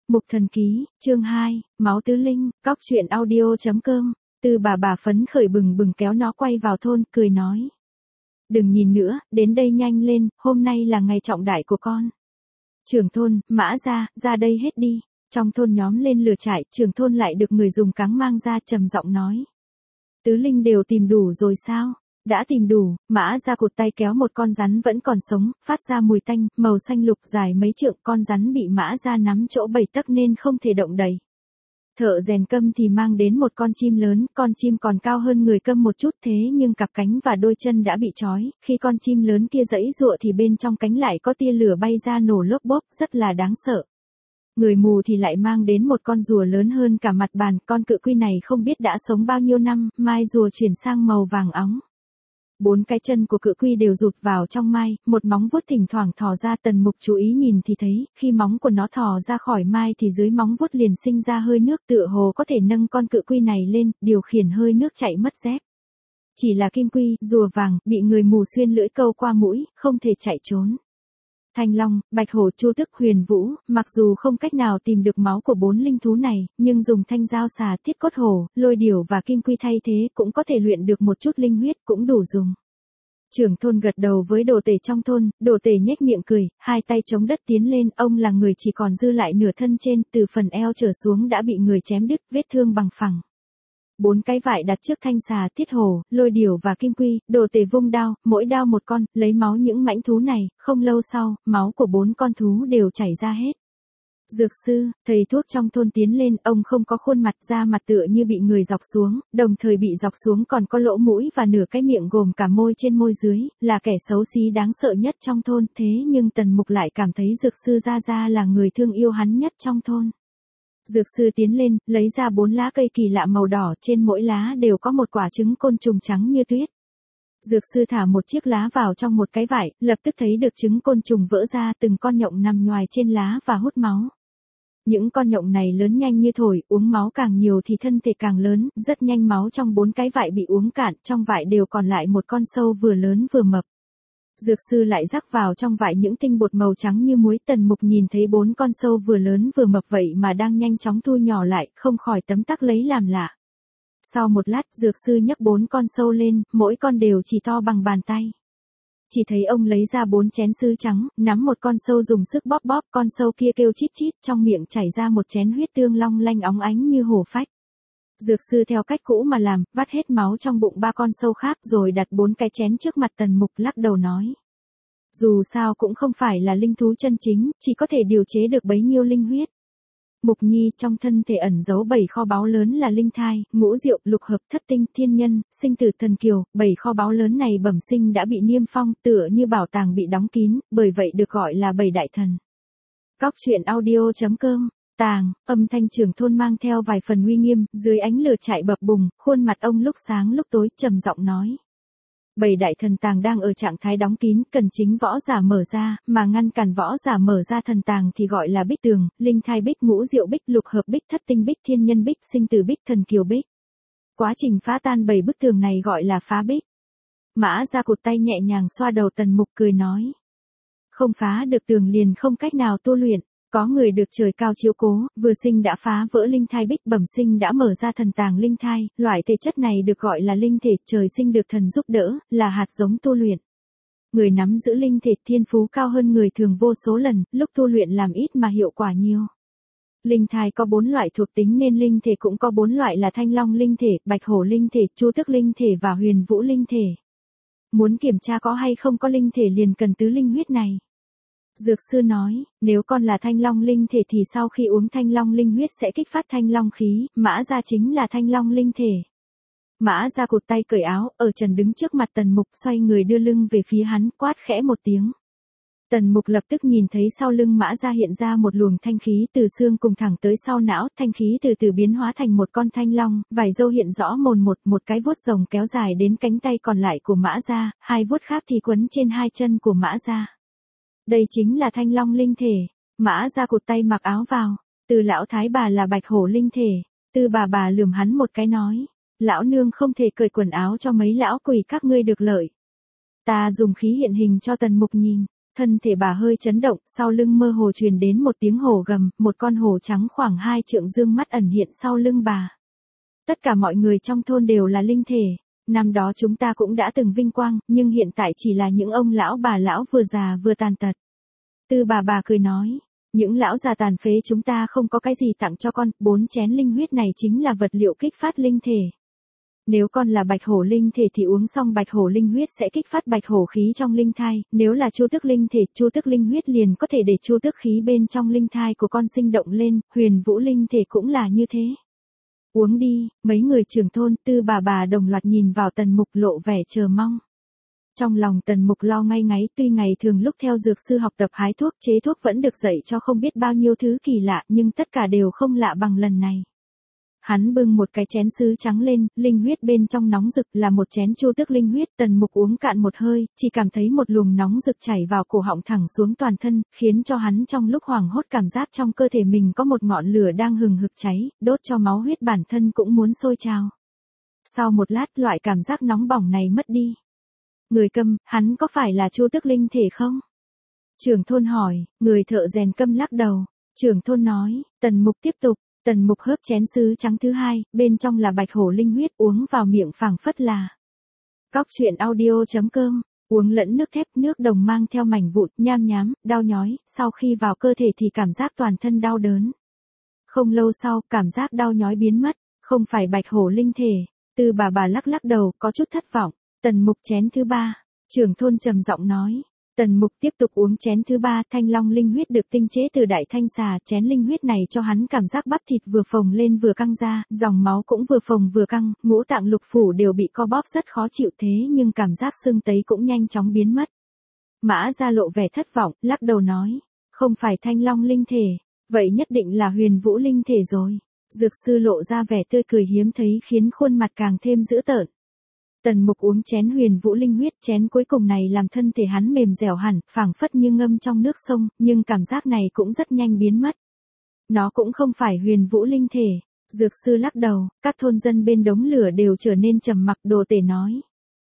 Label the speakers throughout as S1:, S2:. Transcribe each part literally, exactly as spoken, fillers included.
S1: Mục Thần Ký, chương hai, Máu Tứ Linh, Cóc Truyện Audio chấm com. Từ bà bà phấn khởi bừng bừng kéo nó quay vào thôn, cười nói. Đừng nhìn nữa, đến đây nhanh lên, hôm nay là ngày trọng đại của con. Trưởng thôn, Mã ra, ra đây hết đi. Trong thôn nhóm lên lửa trại, trưởng thôn lại được người dùng cáng mang ra trầm giọng nói. Tứ Linh đều tìm đủ rồi sao? Đã tìm đủ, Mã ra cụt tay kéo một con rắn vẫn còn sống, phát ra mùi tanh, màu xanh lục dài mấy trượng, con rắn bị Mã ra nắm chỗ bảy tấc nên không thể động đậy. Thợ rèn Câm thì mang đến một con chim lớn, con chim còn cao hơn người Câm một chút thế nhưng cặp cánh và đôi chân đã bị trói, khi con chim lớn kia giãy giụa thì bên trong cánh lại có tia lửa bay ra nổ lốp bốp, rất là đáng sợ. Người mù thì lại mang đến một con rùa lớn hơn cả mặt bàn, con cự quy này không biết đã sống bao nhiêu năm, mai rùa chuyển sang màu vàng óng. Bốn cái chân của cự quy đều rụt vào trong mai, một móng vuốt thỉnh thoảng thò ra. Tần Mục chú ý nhìn thì thấy, khi móng của nó thò ra khỏi mai thì dưới móng vuốt liền sinh ra hơi nước, tựa hồ có thể nâng con cự quy này lên, điều khiển hơi nước chạy mất dép. Chỉ là kim quy, rùa vàng, bị người mù xuyên lưỡi câu qua mũi, không thể chạy trốn. Thanh Long, Bạch Hổ, Chu Tước, Huyền Vũ, mặc dù không cách nào tìm được máu của bốn linh thú này, nhưng dùng thanh dao xà, thiết cốt hổ, lôi điểu và kim quy thay thế cũng có thể luyện được một chút linh huyết, cũng đủ dùng. Trưởng thôn gật đầu với đồ tể trong thôn, đồ tể nhếch miệng cười, hai tay chống đất tiến lên, ông là người chỉ còn dư lại nửa thân trên, từ phần eo trở xuống đã bị người chém đứt, vết thương bằng phẳng. Bốn cái vải đặt trước thanh xà, thiết hổ, lôi điểu và kim quy, đồ tể vung đao, mỗi đao một con, lấy máu những mãnh thú này, không lâu sau, máu của bốn con thú đều chảy ra hết. Dược sư, thầy thuốc trong thôn tiến lên, ông không có khuôn mặt, da mặt tựa như bị người dọc xuống, đồng thời bị dọc xuống còn có lỗ mũi và nửa cái miệng gồm cả môi trên môi dưới, là kẻ xấu xí đáng sợ nhất trong thôn, thế nhưng Tần Mục lại cảm thấy dược sư Gia Gia là người thương yêu hắn nhất trong thôn. Dược sư tiến lên, lấy ra bốn lá cây kỳ lạ màu đỏ, trên mỗi lá đều có một quả trứng côn trùng trắng như tuyết. Dược sư thả một chiếc lá vào trong một cái vải, lập tức thấy được trứng côn trùng vỡ ra, từng con nhộng nằm nhoài trên lá và hút máu. Những con nhộng này lớn nhanh như thổi, uống máu càng nhiều thì thân thể càng lớn, rất nhanh máu trong bốn cái vải bị uống cạn, trong vải đều còn lại một con sâu vừa lớn vừa mập. Dược sư lại rắc vào trong vải những tinh bột màu trắng như muối. Tần Mục nhìn thấy bốn con sâu vừa lớn vừa mập vậy mà đang nhanh chóng thu nhỏ lại, không khỏi tấm tắc lấy làm lạ. Sau một lát, dược sư nhấc bốn con sâu lên, mỗi con đều chỉ to bằng bàn tay. Chỉ thấy ông lấy ra bốn chén sứ trắng, nắm một con sâu dùng sức bóp bóp, con sâu kia kêu chít chít, trong miệng chảy ra một chén huyết tương long lanh óng ánh như hổ phách. Dược sư theo cách cũ mà làm, vắt hết máu trong bụng ba con sâu khác rồi đặt bốn cái chén trước mặt Tần Mục, lắc đầu nói. Dù sao cũng không phải là linh thú chân chính, chỉ có thể điều chế được bấy nhiêu linh huyết. Mục Nhi, trong thân thể ẩn giấu bảy kho báu lớn là linh thai, ngũ diệu, lục hợp, thất tinh, thiên nhân, sinh tử, thần kiều. Bảy kho báu lớn này bẩm sinh đã bị niêm phong, tựa như bảo tàng bị đóng kín, bởi vậy được gọi là bảy đại thần. Cóc Truyện Audio chấm com. Tàng, âm thanh trưởng thôn mang theo vài phần uy nghiêm, dưới ánh lửa trại bập bùng, khuôn mặt ông lúc sáng lúc tối, trầm giọng nói. Bảy đại thần tàng đang ở trạng thái đóng kín, cần chính võ giả mở ra, mà ngăn cản võ giả mở ra thần tàng thì gọi là bích tường, linh thai bích, ngũ diệu bích, lục hợp bích, thất tinh bích, thiên nhân bích, sinh tử bích, thần kiều bích. Quá trình phá tan bảy bức tường này gọi là phá bích. Mã ra cụt tay nhẹ nhàng xoa đầu Tần Mục, cười nói. Không phá được tường liền không cách nào tu luyện. Có người được trời cao chiếu cố, vừa sinh đã phá vỡ linh thai bích, bẩm sinh đã mở ra thần tàng linh thai, loại thể chất này được gọi là linh thể, trời sinh được thần giúp đỡ, là hạt giống tu luyện. Người nắm giữ linh thể thiên phú cao hơn người thường vô số lần, lúc tu luyện làm ít mà hiệu quả nhiều. Linh thai có bốn loại thuộc tính nên linh thể cũng có bốn loại là Thanh Long linh thể, Bạch Hổ linh thể, Chu Tước linh thể và Huyền Vũ linh thể. Muốn kiểm tra có hay không có linh thể liền cần tứ linh huyết này. Dược sư nói, nếu con là Thanh Long linh thể thì sau khi uống Thanh Long linh huyết sẽ kích phát Thanh Long khí, Mã ra chính là Thanh Long linh thể. Mã ra cụt tay cởi áo, ở trần đứng trước mặt Tần Mục, xoay người đưa lưng về phía hắn, quát khẽ một tiếng. Tần Mục lập tức nhìn thấy sau lưng Mã ra hiện ra một luồng thanh khí từ xương cùng thẳng tới sau não, thanh khí từ từ biến hóa thành một con thanh long, vài râu hiện rõ mồn một, một cái vuốt rồng kéo dài đến cánh tay còn lại của Mã ra, hai vuốt khác thì quấn trên hai chân của Mã ra. Đây chính là Thanh Long linh thể. Mã ra cụt tay mặc áo vào. Từ lão thái bà là Bạch Hổ linh thể. Từ bà bà lườm hắn một cái nói. Lão nương không thể cởi quần áo cho mấy lão quỷ các ngươi được lợi. Ta dùng khí hiện hình cho Tần Mục nhìn. Thân thể bà hơi chấn động, sau lưng mơ hồ truyền đến một tiếng hổ gầm, một con hổ trắng khoảng hai trượng dương mắt ẩn hiện sau lưng bà. Tất cả mọi người trong thôn đều là linh thể. Năm đó chúng ta cũng đã từng vinh quang, nhưng hiện tại chỉ là những ông lão bà lão vừa già vừa tàn tật. Tư bà bà cười nói, những lão già tàn phế chúng ta không có cái gì tặng cho con, bốn chén linh huyết này chính là vật liệu kích phát linh thể. Nếu con là bạch hổ linh thể thì uống xong bạch hổ linh huyết sẽ kích phát bạch hổ khí trong linh thai, nếu là chu tước linh thể, chu tước linh huyết liền có thể để chu tước khí bên trong linh thai của con sinh động lên, huyền vũ linh thể cũng là như thế. Uống đi, mấy người trưởng thôn, Tư bà bà đồng loạt nhìn vào Tần Mục lộ vẻ chờ mong. Trong lòng Tần Mục lo ngay ngáy, tuy ngày thường lúc theo dược sư học tập hái thuốc chế thuốc vẫn được dạy cho không biết bao nhiêu thứ kỳ lạ, nhưng tất cả đều không lạ bằng lần này. Hắn bưng một cái chén sứ trắng lên, linh huyết bên trong nóng rực là một chén chu tước linh huyết, Tần Mục uống cạn một hơi, chỉ cảm thấy một luồng nóng rực chảy vào cổ họng thẳng xuống toàn thân, khiến cho hắn trong lúc hoảng hốt cảm giác trong cơ thể mình có một ngọn lửa đang hừng hực cháy, đốt cho máu huyết bản thân cũng muốn sôi trào. Sau một lát loại cảm giác nóng bỏng này mất đi. Người câm, hắn có phải là chu tước linh thể không? Trưởng thôn hỏi, người thợ rèn câm lắc đầu. Trưởng thôn nói, Tần Mục tiếp tục. Tần Mục hớp chén sứ trắng thứ hai, bên trong là bạch hổ linh huyết, uống vào miệng phảng phất là. Cóc truyện audio chấm com, uống lẫn nước thép, nước đồng mang theo mảnh vụn, nham nhám, đau nhói, sau khi vào cơ thể thì cảm giác toàn thân đau đớn. Không lâu sau, cảm giác đau nhói biến mất, không phải bạch hổ linh thể. Tư bà bà lắc lắc đầu, có chút thất vọng. Tần Mục chén thứ ba, trưởng thôn trầm giọng nói. Tần Mục tiếp tục uống chén thứ ba, thanh long linh huyết được tinh chế từ đại thanh xà, chén linh huyết này cho hắn cảm giác bắp thịt vừa phồng lên vừa căng ra, dòng máu cũng vừa phồng vừa căng, ngũ tạng lục phủ đều bị co bóp rất khó chịu thế nhưng cảm giác sưng tấy cũng nhanh chóng biến mất. Mã Gia lộ vẻ thất vọng, lắc đầu nói, không phải thanh long linh thể, vậy nhất định là huyền vũ linh thể rồi. Dược sư lộ ra vẻ tươi cười hiếm thấy khiến khuôn mặt càng thêm dữ tợn. Tần Mục uống chén huyền vũ linh huyết, chén cuối cùng này làm thân thể hắn mềm dẻo hẳn, phảng phất như ngâm trong nước sông, nhưng cảm giác này cũng rất nhanh biến mất. Nó cũng không phải huyền vũ linh thể. Dược sư lắc đầu, các thôn dân bên đống lửa đều trở nên trầm mặc, Đồ Tể nói.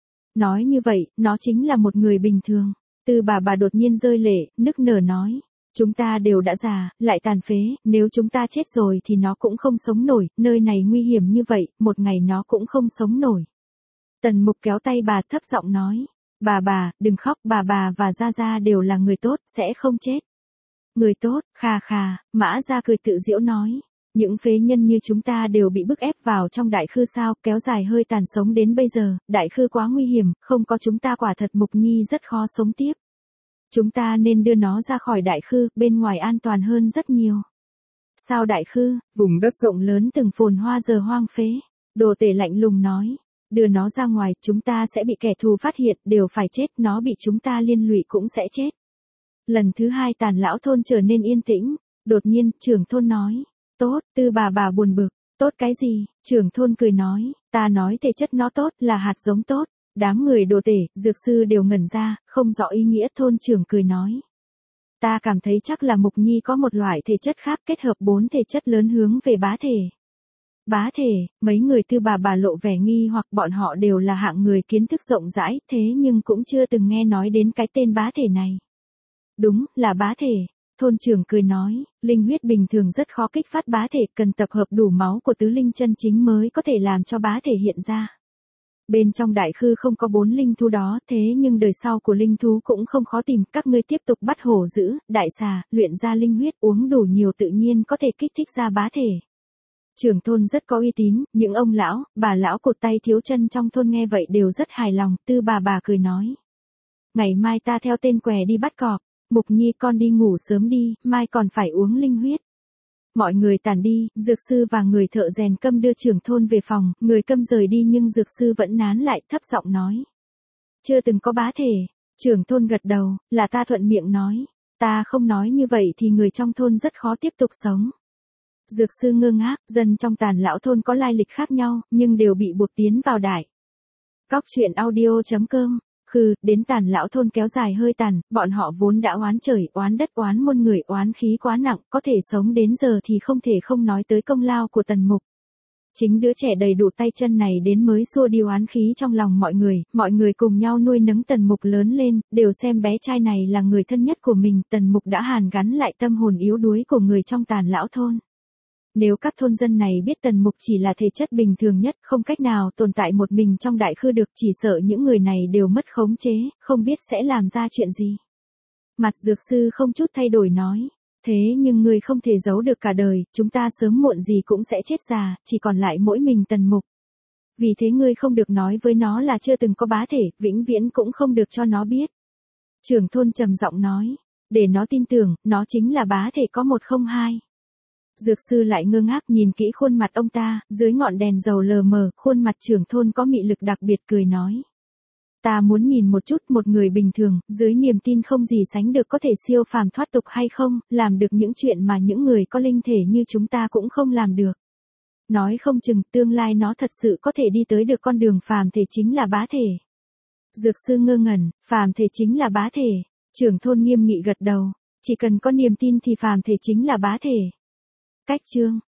S1: Nói như vậy, nó chính là một người bình thường. Tư bà bà đột nhiên rơi lệ, nức nở nói. Chúng ta đều đã già, lại tàn phế, nếu chúng ta chết rồi thì nó cũng không sống nổi, nơi này nguy hiểm như vậy, một ngày nó cũng không sống nổi. Tần Mục kéo tay bà thấp giọng nói, bà bà, đừng khóc, bà bà và Gia Gia đều là người tốt, sẽ không chết. Người tốt, khà khà, Mã Gia cười tự giễu nói, những phế nhân như chúng ta đều bị bức ép vào trong đại khư sao, kéo dài hơi tàn sống đến bây giờ, đại khư quá nguy hiểm, không có chúng ta quả thật Mục Nhi rất khó sống tiếp. Chúng ta nên đưa nó ra khỏi đại khư, bên ngoài an toàn hơn rất nhiều. Sao đại khư, vùng đất rộng lớn từng phồn hoa giờ hoang phế, Đồ Tể lạnh lùng nói. Đưa nó ra ngoài, chúng ta sẽ bị kẻ thù phát hiện, đều phải chết, nó bị chúng ta liên lụy cũng sẽ chết. Lần thứ hai Tàn lão thôn trở nên yên tĩnh, đột nhiên, trưởng thôn nói, tốt, Tư bà bà buồn bực, tốt cái gì, trưởng thôn cười nói, ta nói thể chất nó tốt, là hạt giống tốt, đám người Đồ Tể, dược sư đều ngẩn ra, không rõ ý nghĩa, thôn trưởng cười nói. Ta cảm thấy chắc là Mục Nhi có một loại thể chất khác kết hợp bốn thể chất lớn hướng về bá thể. Bá thể, mấy người Tư bà bà lộ vẻ nghi hoặc bọn họ đều là hạng người kiến thức rộng rãi, thế nhưng cũng chưa từng nghe nói đến cái tên bá thể này. Đúng, là bá thể. Thôn trưởng cười nói, linh huyết bình thường rất khó kích phát bá thể, cần tập hợp đủ máu của tứ linh chân chính mới có thể làm cho bá thể hiện ra. Bên trong đại khư không có bốn linh thú đó, thế nhưng đời sau của linh thú cũng không khó tìm, các ngươi tiếp tục bắt hổ dữ, đại xà, luyện ra linh huyết, uống đủ nhiều tự nhiên có thể kích thích ra bá thể. Trưởng thôn rất có uy tín, những ông lão, bà lão cụt tay thiếu chân trong thôn nghe vậy đều rất hài lòng, Tư bà bà cười nói. Ngày mai ta theo tên què đi bắt cọp, Mục Nhi con đi ngủ sớm đi, mai còn phải uống linh huyết. Mọi người tản đi, dược sư và người thợ rèn câm đưa trưởng thôn về phòng, người câm rời đi nhưng dược sư vẫn nán lại, thấp giọng nói. Chưa từng có bá thể, trưởng thôn gật đầu, là ta thuận miệng nói, ta không nói như vậy thì người trong thôn rất khó tiếp tục sống. Dược sư ngơ ngác, dân trong Tàn lão thôn có lai lịch khác nhau, nhưng đều bị buộc tiến vào đại. Cóc truyện audio chấm com, khừ, đến Tàn lão thôn kéo dài hơi tàn, bọn họ vốn đã oán trời, oán đất, oán muôn người, oán khí quá nặng, có thể sống đến giờ thì không thể không nói tới công lao của Tần Mục. Chính đứa trẻ đầy đủ tay chân này đến mới xua đi oán khí trong lòng mọi người, mọi người cùng nhau nuôi nấng Tần Mục lớn lên, đều xem bé trai này là người thân nhất của mình, Tần Mục đã hàn gắn lại tâm hồn yếu đuối của người trong Tàn lão thôn. Nếu các thôn dân này biết Tần Mục chỉ là thể chất bình thường nhất, không cách nào tồn tại một mình trong đại khư được, chỉ sợ những người này đều mất khống chế, không biết sẽ làm ra chuyện gì. Mặt dược sư không chút thay đổi nói. Thế nhưng ngươi không thể giấu được cả đời, chúng ta sớm muộn gì cũng sẽ chết già, chỉ còn lại mỗi mình Tần Mục. Vì thế ngươi không được nói với nó là chưa từng có bá thể, vĩnh viễn cũng không được cho nó biết. Trưởng thôn trầm giọng nói, để nó tin tưởng, nó chính là bá thể có một không hai. Dược sư lại ngơ ngác nhìn kỹ khuôn mặt ông ta, dưới ngọn đèn dầu lờ mờ, khuôn mặt trưởng thôn có mị lực đặc biệt cười nói. Ta muốn nhìn một chút một người bình thường, dưới niềm tin không gì sánh được có thể siêu phàm thoát tục hay không, làm được những chuyện mà những người có linh thể như chúng ta cũng không làm được. Nói không chừng tương lai nó thật sự có thể đi tới được con đường phàm thể chính là bá thể. Dược sư ngơ ngẩn, phàm thể chính là bá thể. Trưởng thôn nghiêm nghị gật đầu, chỉ cần có niềm tin thì phàm thể chính là bá thể. Cách chương